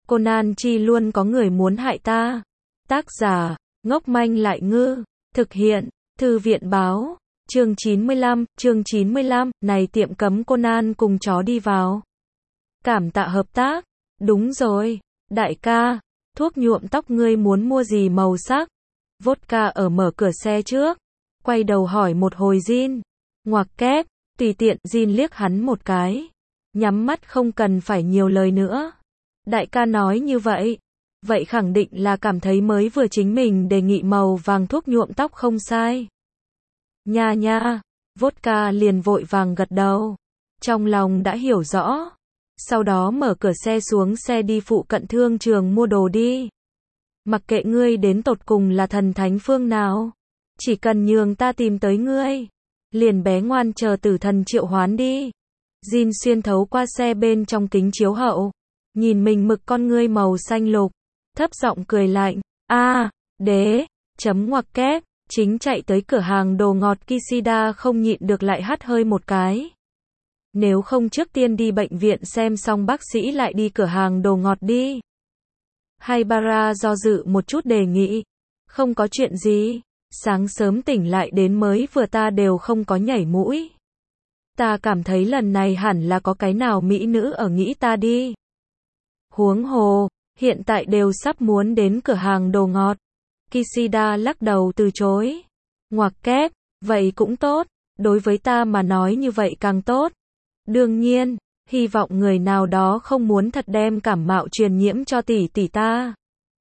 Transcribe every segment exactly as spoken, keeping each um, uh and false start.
Conan chi luôn có người muốn hại ta. Tác giả, ngốc manh lại ngư. Thực hiện, Thư viện báo. Chương chín mươi lăm, chương chín mươi lăm, này tiệm cấm Conan cùng chó đi vào. Cảm tạ hợp tác. Đúng rồi, đại ca, thuốc nhuộm tóc ngươi muốn mua gì màu sắc? Vodka ở mở cửa xe trước. Quay đầu hỏi một hồi Jin. Ngoặc kép, tùy tiện Jin liếc hắn một cái. Nhắm mắt không cần phải nhiều lời nữa. Đại ca nói như vậy. Vậy khẳng định là cảm thấy mới vừa chính mình đề nghị màu vàng thuốc nhuộm tóc không sai. Nha nha, Vodka liền vội vàng gật đầu. Trong lòng đã hiểu rõ. Sau đó mở cửa xe xuống xe đi phụ cận thương trường mua đồ đi. Mặc kệ ngươi đến tột cùng là thần thánh phương nào. Chỉ cần nhường ta tìm tới ngươi. Liền bé ngoan chờ tử thần triệu hoán đi. Jin xuyên thấu qua xe bên trong kính chiếu hậu. Nhìn mình mực con ngươi màu xanh lục. Thấp giọng cười lạnh. A, đế, chấm ngoặc kép. Chính chạy tới cửa hàng đồ ngọt Kishida không nhịn được lại hắt hơi một cái. Nếu không trước tiên đi bệnh viện xem xong bác sĩ lại đi cửa hàng đồ ngọt đi. Haibara do dự một chút đề nghị. Không có chuyện gì. Sáng sớm tỉnh lại đến mới vừa ta đều không có nhảy mũi. Ta cảm thấy lần này hẳn là có cái nào mỹ nữ ở nghĩ ta đi. Huống hồ, hiện tại đều sắp muốn đến cửa hàng đồ ngọt. Kishida lắc đầu từ chối. Ngoặc kép, vậy cũng tốt, đối với ta mà nói như vậy càng tốt. Đương nhiên, hy vọng người nào đó không muốn thật đem cảm mạo truyền nhiễm cho tỷ tỷ ta.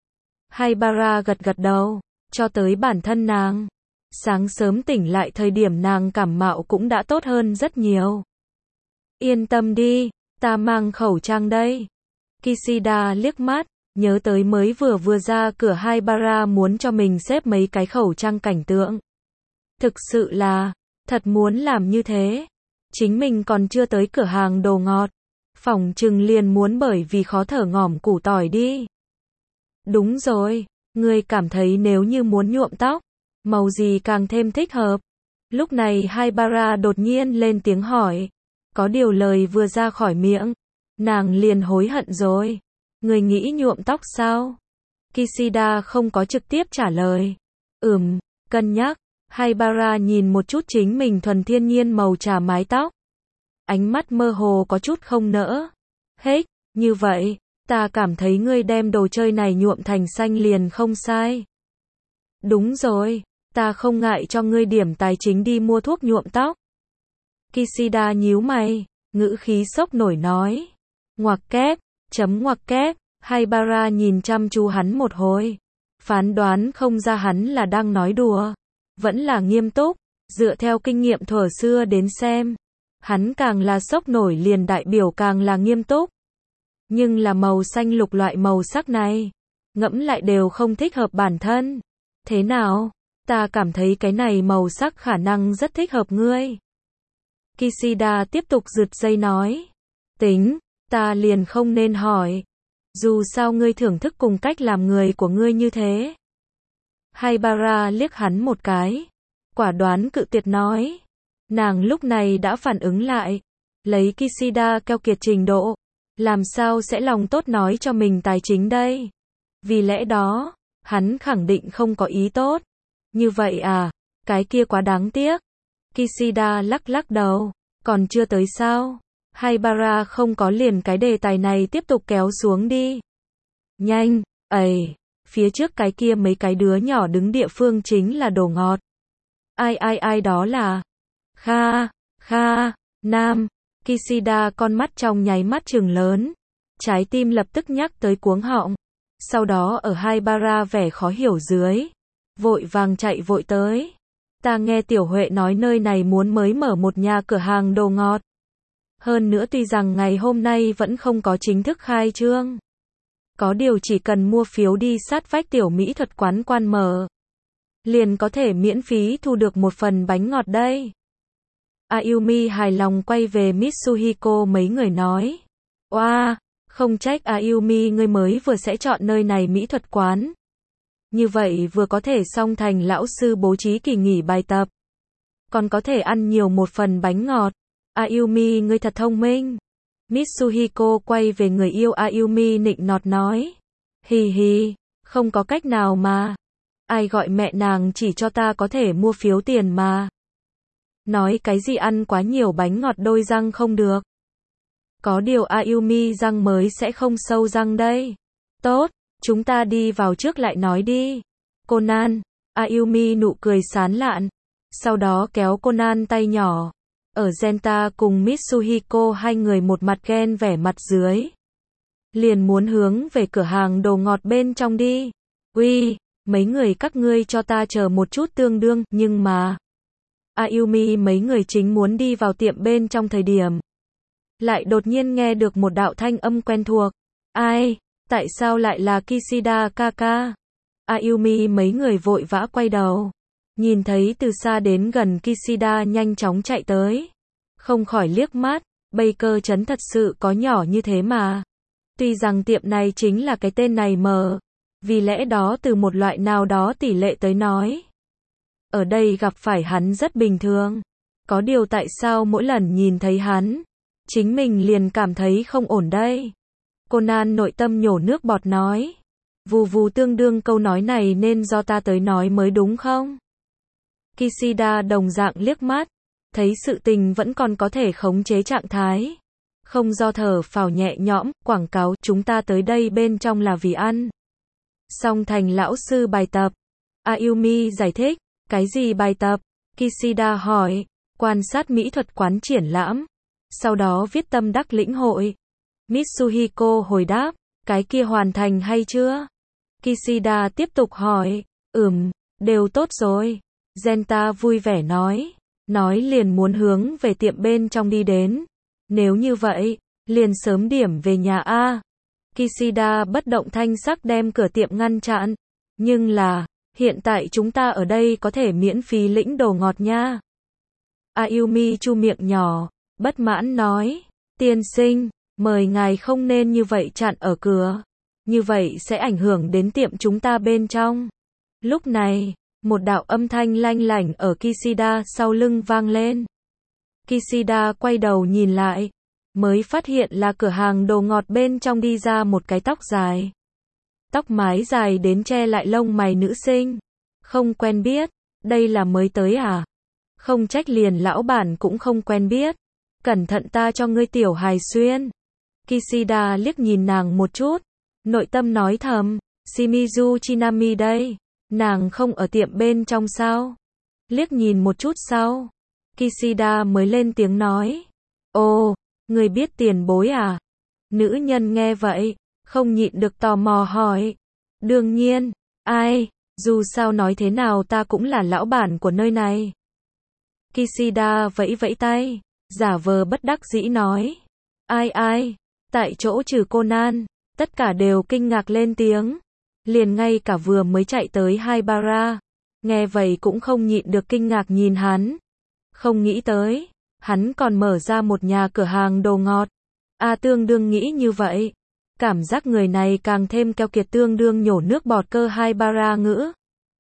Haibara gật gật đầu, cho tới bản thân nàng. Sáng sớm tỉnh lại thời điểm nàng cảm mạo cũng đã tốt hơn rất nhiều. Yên tâm đi, ta mang khẩu trang đây. Kishida liếc mắt, nhớ tới mới vừa vừa ra cửa Haibara muốn cho mình xếp mấy cái khẩu trang cảnh tượng. Thực sự là, thật muốn làm như thế. Chính mình còn chưa tới cửa hàng đồ ngọt. Phỏng chừng liền muốn bởi vì khó thở ngỏm củ tỏi đi. Đúng rồi, ngươi cảm thấy nếu như muốn nhuộm tóc, màu gì càng thêm thích hợp? Lúc này Haibara đột nhiên lên tiếng hỏi. Có điều lời vừa ra khỏi miệng, nàng liền hối hận rồi. Người nghĩ nhuộm tóc sao? Kishida không có trực tiếp trả lời. Ừm, cân nhắc. Haibara nhìn một chút chính mình thuần thiên nhiên màu trà mái tóc. Ánh mắt mơ hồ có chút không nỡ. Hết, như vậy, ta cảm thấy ngươi đem đồ chơi này nhuộm thành xanh liền không sai. Đúng rồi, ta không ngại cho ngươi điểm tài chính đi mua thuốc nhuộm tóc. Kishida nhíu mày, ngữ khí sốc nổi nói. Ngoặc kép, chấm ngoặc kép, Haibara nhìn chăm chú hắn một hồi. Phán đoán không ra hắn là đang nói đùa. Vẫn là nghiêm túc, dựa theo kinh nghiệm thuở xưa đến xem. Hắn càng là sốc nổi liền đại biểu càng là nghiêm túc. Nhưng là màu xanh lục loại màu sắc này, ngẫm lại đều không thích hợp bản thân. Thế nào? Ta cảm thấy cái này màu sắc khả năng rất thích hợp ngươi. Kishida tiếp tục rượt dây nói. Tính, ta liền không nên hỏi. Dù sao ngươi thưởng thức cùng cách làm người của ngươi như thế. Haibara liếc hắn một cái. Quả đoán cự tuyệt nói. Nàng lúc này đã phản ứng lại. Lấy Kishida keo kiệt trình độ. Làm sao sẽ lòng tốt nói cho mình tài chính đây? Vì lẽ đó, hắn khẳng định không có ý tốt. Như vậy à, cái kia quá đáng tiếc. Kishida lắc lắc đầu. Còn chưa tới sao? Haibara không có liền cái đề tài này tiếp tục kéo xuống đi. Nhanh, ầy, phía trước cái kia mấy cái đứa nhỏ đứng địa phương chính là đồ ngọt. Ai ai ai đó là? Kha, Kha, Nam. Kishida con mắt trong nháy mắt trừng lớn. Trái tim lập tức nhắc tới cuống họng. Sau đó ở Haibara vẻ khó hiểu dưới. Vội vàng chạy vội tới. Ta nghe Tiểu Huệ nói nơi này muốn mới mở một nhà cửa hàng đồ ngọt. Hơn nữa tuy rằng ngày hôm nay vẫn không có chính thức khai trương. Có điều chỉ cần mua phiếu đi sát vách tiểu mỹ thuật quán quan mở. Liền có thể miễn phí thu được một phần bánh ngọt đây. Ayumi hài lòng quay về Mitsuhiko mấy người nói. Oa, wow, không trách Ayumi ngươi mới vừa sẽ chọn nơi này mỹ thuật quán. Như vậy vừa có thể song thành lão sư bố trí kỳ nghỉ bài tập. Còn có thể ăn nhiều một phần bánh ngọt. Ayumi ngươi thật thông minh. Mitsuhiko quay về người yêu Ayumi nịnh nọt nói. Hì hì, không có cách nào mà. Ai gọi mẹ nàng chỉ cho ta có thể mua phiếu tiền mà. Nói cái gì ăn quá nhiều bánh ngọt đôi răng không được. Có điều Ayumi răng mới sẽ không sâu răng đây. Tốt, chúng ta đi vào trước lại nói đi. Conan, Ayumi nụ cười sán lạn. Sau đó kéo Conan tay nhỏ. Ở Genta cùng Mitsuhiko hai người một mặt ghen vẻ mặt dưới. Liền muốn hướng về cửa hàng đồ ngọt bên trong đi. Uy, mấy người các ngươi cho ta chờ một chút tương đương, nhưng mà. Ayumi mấy người chính muốn đi vào tiệm bên trong thời điểm. Lại đột nhiên nghe được một đạo thanh âm quen thuộc. Ai, tại sao lại là Kishida Kaka? Ayumi mấy người vội vã quay đầu. Nhìn thấy từ xa đến gần Kishida nhanh chóng chạy tới. Không khỏi liếc mắt, Baker trấn thật sự có nhỏ như thế mà. Tuy rằng tiệm này chính là cái tên này mờ. Vì lẽ đó từ một loại nào đó tỷ lệ tới nói. Ở đây gặp phải hắn rất bình thường. Có điều tại sao mỗi lần nhìn thấy hắn, chính mình liền cảm thấy không ổn đây. Conan nội tâm nhổ nước bọt nói. Vù vù tương đương câu nói này nên do ta tới nói mới đúng không? Kishida đồng dạng liếc mắt. Thấy sự tình vẫn còn có thể khống chế trạng thái. Không do thở phào nhẹ nhõm, quảng cáo chúng ta tới đây bên trong là vì ăn. Song thành lão sư bài tập. Ayumi giải thích. Cái gì bài tập? Kishida hỏi. Quan sát mỹ thuật quán triển lãm. Sau đó viết tâm đắc lĩnh hội. Mitsuhiko hồi đáp. Cái kia hoàn thành hay chưa? Kishida tiếp tục hỏi. Ừm, đều tốt rồi. Genta vui vẻ nói. Nói liền muốn hướng về tiệm bên trong đi đến. Nếu như vậy, liền sớm điểm về nhà a. Kishida bất động thanh sắc đem cửa tiệm ngăn chặn. Nhưng là, hiện tại chúng ta ở đây có thể miễn phí lĩnh đồ ngọt nha. Ayumi chu miệng nhỏ, bất mãn nói. Tiên sinh, mời ngài không nên như vậy chặn ở cửa. Như vậy sẽ ảnh hưởng đến tiệm chúng ta bên trong. Lúc này, một đạo âm thanh lanh lảnh ở Kishida sau lưng vang lên. Kishida quay đầu nhìn lại, mới phát hiện là cửa hàng đồ ngọt bên trong đi ra một cái tóc dài. Tóc mái dài đến che lại lông mày nữ sinh. Không quen biết, đây là mới tới à? Không trách liền lão bản cũng không quen biết. Cẩn thận ta cho ngươi tiểu hài xuyên. Kishida liếc nhìn nàng một chút, nội tâm nói thầm, Shimizu Chinami đây. Nàng không ở tiệm bên trong sao? Liếc nhìn một chút sau, Kishida mới lên tiếng nói. Ồ, người biết tiền bối à? Nữ nhân nghe vậy, không nhịn được tò mò hỏi. Đương nhiên, ai, dù sao nói thế nào ta cũng là lão bản của nơi này. Kishida vẫy vẫy tay, giả vờ bất đắc dĩ nói. Ai ai, tại chỗ trừ Conan, tất cả đều kinh ngạc lên tiếng. Liền ngay cả vừa mới chạy tới Haibara, nghe vậy cũng không nhịn được kinh ngạc nhìn hắn. Không nghĩ tới, hắn còn mở ra một nhà cửa hàng đồ ngọt. A tương đương nghĩ như vậy. Cảm giác người này càng thêm keo kiệt tương đương nhổ nước bọt cơ Haibara ngữ.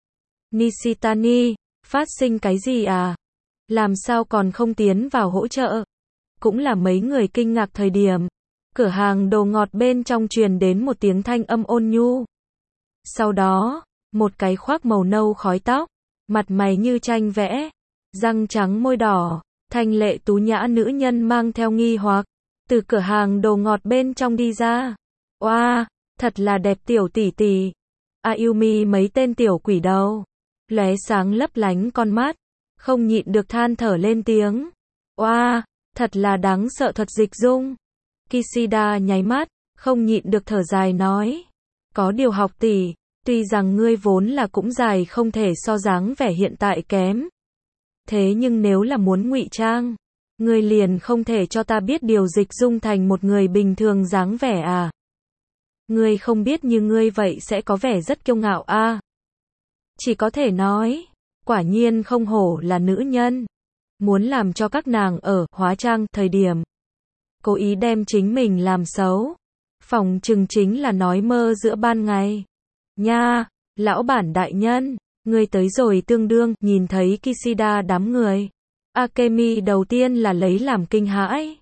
Nishitani, phát sinh cái gì à? Làm sao còn không tiến vào hỗ trợ? Cũng là mấy người kinh ngạc thời điểm. Cửa hàng đồ ngọt bên trong truyền đến một tiếng thanh âm ôn nhu. Sau đó, một cái khoác màu nâu khói tóc, mặt mày như tranh vẽ, răng trắng môi đỏ, thanh lệ tú nhã nữ nhân mang theo nghi hoặc, từ cửa hàng đồ ngọt bên trong đi ra. Oa, wow, thật là đẹp tiểu tỷ tỷ. Ayumi mấy tên tiểu quỷ đầu, lóe sáng lấp lánh con mắt, không nhịn được than thở lên tiếng. Oa, wow, thật là đáng sợ thuật dịch dung. Kishida nháy mắt, không nhịn được thở dài nói. Có điều học tỷ, tuy rằng ngươi vốn là cũng dài không thể so dáng vẻ hiện tại kém. Thế nhưng nếu là muốn ngụy trang, ngươi liền không thể cho ta biết điều dịch dung thành một người bình thường dáng vẻ à? Ngươi không biết như ngươi vậy sẽ có vẻ rất kiêu ngạo a. À? Chỉ có thể nói, quả nhiên không hổ là nữ nhân. Muốn làm cho các nàng ở hóa trang thời điểm, cố ý đem chính mình làm xấu. Phòng chừng chính là nói mơ giữa ban ngày. Nha, lão bản đại nhân, ngươi tới rồi tương đương, nhìn thấy Kishida đám người. Akemi đầu tiên là lấy làm kinh hãi.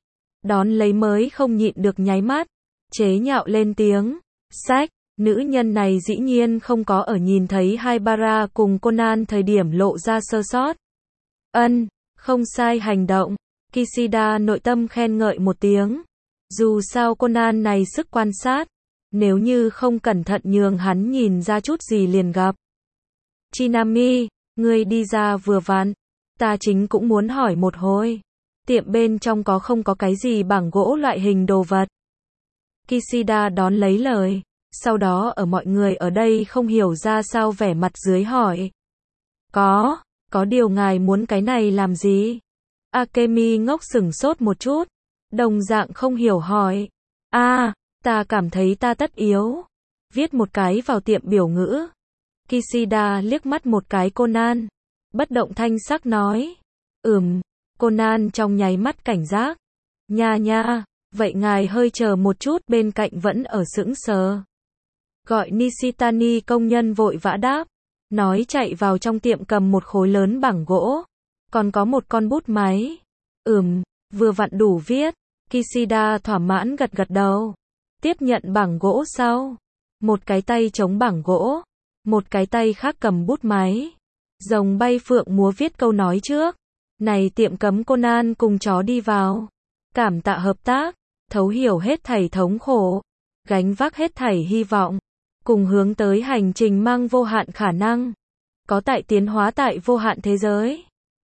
đón lấy mới không nhịn được nháy mắt, chế nhạo lên tiếng. Sách, nữ nhân này dĩ nhiên không có ở nhìn thấy Haibara cùng Conan thời điểm lộ ra sơ sót. Ân, không sai hành động. Kishida nội tâm khen ngợi một tiếng. Dù sao Conan này sức quan sát, nếu như không cẩn thận nhường hắn nhìn ra chút gì liền gặp. Chinami, ngươi đi ra vừa vặn, ta chính cũng muốn hỏi một hồi, tiệm bên trong có không có cái gì bảng gỗ loại hình đồ vật. Kishida đón lấy lời, sau đó ở mọi người ở đây không hiểu ra sao vẻ mặt dưới hỏi. Có, có điều ngài muốn cái này làm gì? Akemi ngốc sửng sốt một chút, đồng dạng không hiểu hỏi. A, à, ta cảm thấy ta tất yếu viết một cái vào tiệm biểu ngữ. Kishida liếc mắt một cái Conan, bất động thanh sắc nói. Ừm, Conan trong nháy mắt cảnh giác. Nha nha, vậy ngài hơi chờ một chút, bên cạnh vẫn ở sững sờ. Gọi Nishitani công nhân vội vã đáp, nói chạy vào trong tiệm cầm một khối lớn bảng gỗ, còn có một con bút máy. Ừm, vừa vặn đủ viết. Kishida thỏa mãn gật gật đầu, tiếp nhận bảng gỗ sau, một cái tay chống bảng gỗ, một cái tay khác cầm bút máy, rồng bay phượng múa viết câu nói trước. Này tiệm cấm Conan cùng chó đi vào, cảm tạ hợp tác, thấu hiểu hết thảy thống khổ, gánh vác hết thảy hy vọng, cùng hướng tới hành trình mang vô hạn khả năng, có tại tiến hóa tại vô hạn thế giới.